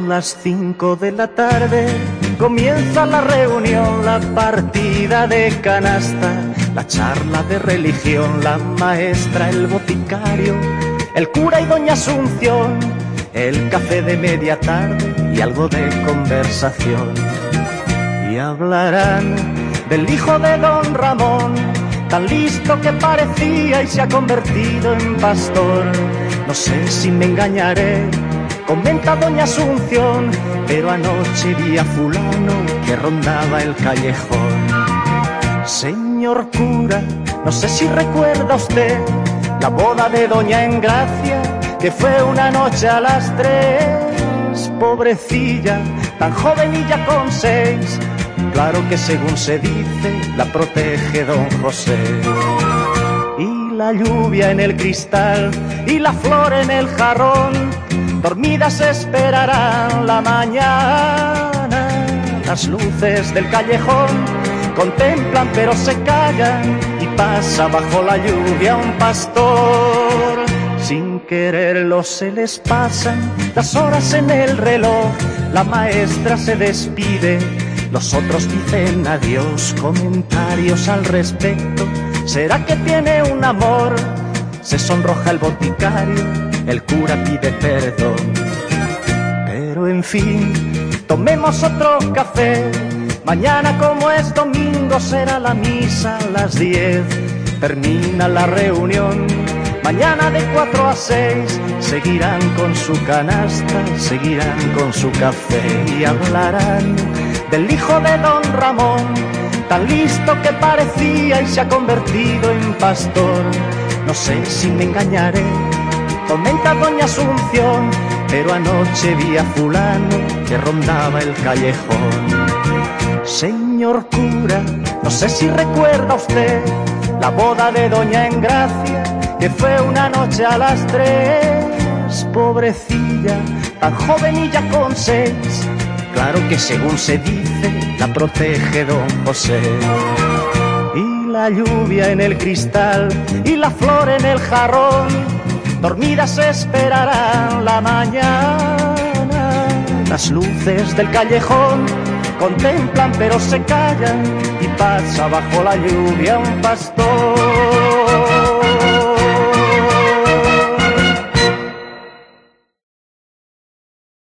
las 5 de la tarde comienza la reunión, la partida de canasta, la charla de religión, la maestra, el boticario, el cura y doña Asunción, el café de media tarde y algo de conversación. Y hablarán del hijo de don Ramón, tan listo que parecía y se ha convertido en pastor. No sé si me engañaré, comenta doña Asunción, pero anoche vi a fulano que rondaba el callejón. Señor cura, no sé si recuerda usted la boda de doña Engracia, que fue una noche a las 3. Pobrecilla, tan joven y ya con 6. Claro que según se dice, la protege don José. Y la lluvia en el cristal y la flor en el jarrón, dormidas esperarán la mañana. Las luces del callejón contemplan pero se callan, y pasa bajo la lluvia un pastor. Sin quererlo se les pasan las horas en el reloj, la maestra se despide, los otros dicen adiós, comentarios al respecto. ¿Será que tiene un amor? Se sonroja el boticario, el cura pide perdón. Pero en fin, tomemos otro café. Mañana, como es domingo, será la misa a las 10. Termina la reunión. Mañana de 4 a 6 seguirán con su canasta, seguirán con su café y hablarán del hijo de don Ramón, tan listo que parecía y se ha convertido en pastor. No sé si me engañaré, comenta doña Asunción, pero anoche vi a fulano que rondaba el callejón. Señor cura, no sé si recuerda usted la boda de doña Engracia, que fue una noche a las 3. Pobrecilla, tan joven y ya con 6. Claro que según se dice, la protege don José. Y la lluvia en el cristal y la flor en el jarrón, dormidas esperarán la mañana. Las luces del callejón contemplan pero se callan, y pasa bajo la lluvia un pastor.